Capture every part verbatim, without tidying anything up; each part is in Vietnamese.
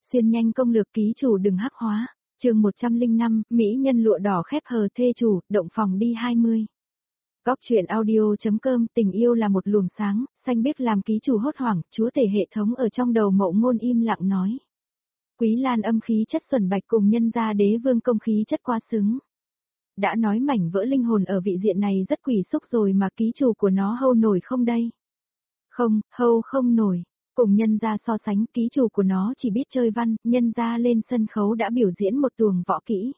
Xuyên nhanh công lược ký chủ đừng hắc hóa. Chương một trăm lẻ năm, mỹ nhân lụa đỏ khép hờ thê chủ, động phòng đi hai mươi. Góc truyện audio.com, tình yêu là một luồng sáng, xanh biếc làm ký chủ hốt hoảng, chúa tể hệ thống ở trong đầu Mậu Ngôn im lặng nói. Quý Lan âm khí chất xuẩn bạch cùng nhân gia đế vương công khí chất quá xứng. Đã nói mảnh vỡ linh hồn ở vị diện này rất quỷ xúc rồi mà ký chủ của nó hâu nổi không đây? Không, hâu không nổi. Cùng nhân gia so sánh, ký chủ của nó chỉ biết chơi văn, nhân gia lên sân khấu đã biểu diễn một tuồng võ kỹ.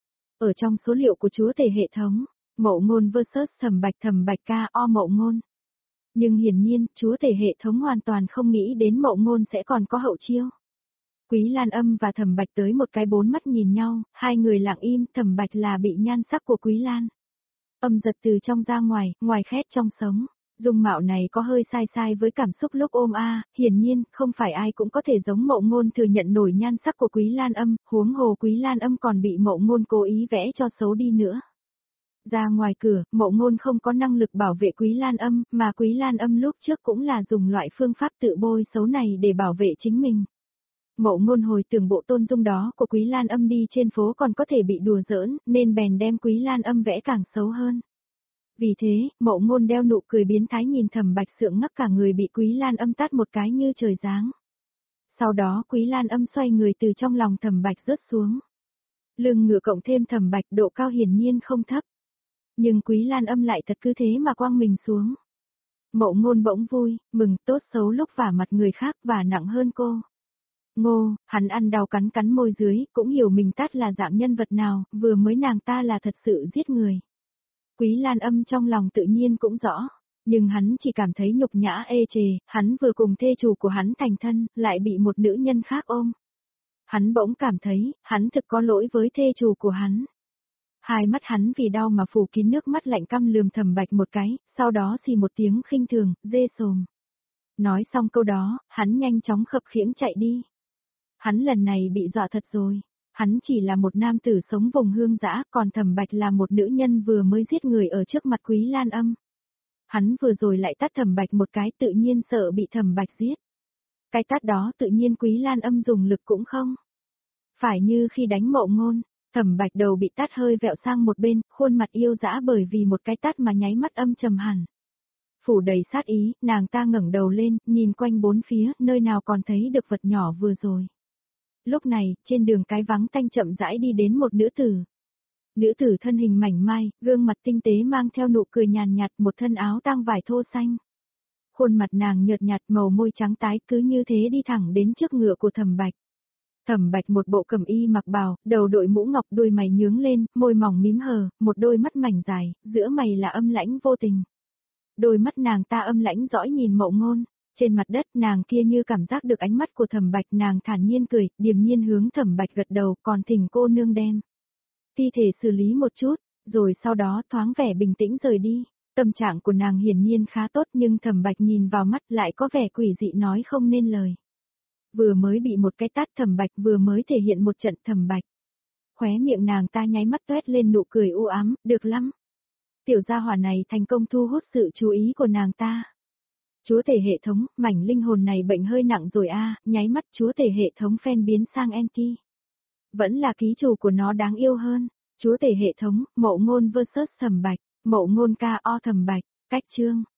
Ở trong số liệu của chúa tể hệ thống, Mậu Ngôn versus Thẩm Bạch Thẩm Bạch ca o Mậu Ngôn. Nhưng hiển nhiên, chúa tể hệ thống hoàn toàn không nghĩ đến Mậu Ngôn sẽ còn có hậu chiêu. Quý Lan âm và Thẩm Bạch tới một cái bốn mắt nhìn nhau, hai người lặng im, Thẩm Bạch là bị nhan sắc của Quý Lan. Âm giật từ trong ra ngoài, ngoài khét trong sống. Dung mạo này có hơi sai sai với cảm xúc lúc ôm a, hiển nhiên, không phải ai cũng có thể giống Mậu Ngôn thừa nhận nổi nhan sắc của Quý Lan âm, huống hồ Quý Lan âm còn bị Mậu Ngôn cố ý vẽ cho xấu đi nữa. Ra ngoài cửa, Mậu Ngôn không có năng lực bảo vệ Quý Lan âm, mà Quý Lan âm lúc trước cũng là dùng loại phương pháp tự bôi xấu này để bảo vệ chính mình. Mậu Ngôn hồi tưởng bộ tôn dung đó của Quý Lan âm đi trên phố còn có thể bị đùa giỡn, nên bèn đem Quý Lan âm vẽ càng xấu hơn. Vì thế, Mậu Ngôn đeo nụ cười biến thái nhìn Thẩm Bạch sượng ngắc cả người bị Quý Lan âm tát một cái như trời giáng. Sau đó Quý Lan âm xoay người từ trong lòng Thẩm Bạch rớt xuống. Lưng ngựa cộng thêm Thẩm Bạch độ cao hiển nhiên không thấp. Nhưng Quý Lan âm lại thật cứ thế mà quăng mình xuống. Mậu Ngôn bỗng vui, mừng, tốt xấu lúc vả mặt người khác và nặng hơn cô. Ngô, hắn ăn đau cắn cắn môi dưới, cũng hiểu mình tát là dạng nhân vật nào, vừa mới nàng ta là thật sự giết người. Quý Lan âm trong lòng tự nhiên cũng rõ, nhưng hắn chỉ cảm thấy nhục nhã ê chề, hắn vừa cùng thê chủ của hắn thành thân, lại bị một nữ nhân khác ôm. Hắn bỗng cảm thấy, hắn thực có lỗi với thê chủ của hắn. Hai mắt hắn vì đau mà phủ kín nước mắt lạnh căm lườm Thẩm Bạch một cái, sau đó xì một tiếng khinh thường, dê sồm. Nói xong câu đó, hắn nhanh chóng khập khiễng chạy đi. Hắn lần này bị dọa thật rồi. Hắn chỉ là một nam tử sống vùng hương dã, còn Thẩm Bạch là một nữ nhân vừa mới giết người ở trước mặt Quý Lan âm. Hắn vừa rồi lại tát Thẩm Bạch một cái, tự nhiên sợ bị Thẩm Bạch giết. Cái tát đó tự nhiên Quý Lan âm dùng lực cũng không. Phải như khi đánh Mậu Ngôn, Thẩm Bạch đầu bị tát hơi vẹo sang một bên, khuôn mặt yêu dã bởi vì một cái tát mà nháy mắt âm trầm hẳn. Phủ đầy sát ý, nàng ta ngẩng đầu lên, nhìn quanh bốn phía, nơi nào còn thấy được vật nhỏ vừa rồi. Lúc này, trên đường cái vắng tanh chậm rãi đi đến một nữ tử. Nữ tử thân hình mảnh mai, gương mặt tinh tế mang theo nụ cười nhàn nhạt, một thân áo tang vải thô xanh. Khuôn mặt nàng nhợt nhạt, màu môi trắng tái, cứ như thế đi thẳng đến trước ngựa của Thẩm Bạch. Thẩm Bạch một bộ cẩm y mặc bào, đầu đội mũ ngọc, đuôi mày nhướng lên, môi mỏng mím hờ, một đôi mắt mảnh dài, giữa mày là âm lãnh vô tình. Đôi mắt nàng ta âm lãnh dõi nhìn Mậu Ngôn. Trên mặt đất nàng kia như cảm giác được ánh mắt của Thẩm Bạch, nàng thản nhiên cười, điềm nhiên hướng Thẩm Bạch gật đầu, còn thỉnh cô nương đem thi thể xử lý một chút, rồi sau đó thoáng vẻ bình tĩnh rời đi. Tâm trạng của nàng hiển nhiên khá tốt nhưng Thẩm Bạch nhìn vào mắt lại có vẻ quỷ dị nói không nên lời. Vừa mới bị một cái tát Thẩm Bạch vừa mới thể hiện một trận Thẩm Bạch. Khóe miệng nàng ta nháy mắt toét lên nụ cười u ám, được lắm. Tiểu gia hỏa này thành công thu hút sự chú ý của nàng ta. Chúa tể hệ thống, mảnh linh hồn này bệnh hơi nặng rồi a, à, nháy mắt chúa tể hệ thống phen biến sang Enki. Vẫn là ký chủ của nó đáng yêu hơn. Chúa tể hệ thống, Mậu Ngôn versus Thẩm Bạch, Mậu Ngôn ca o Thẩm Bạch, cách chương.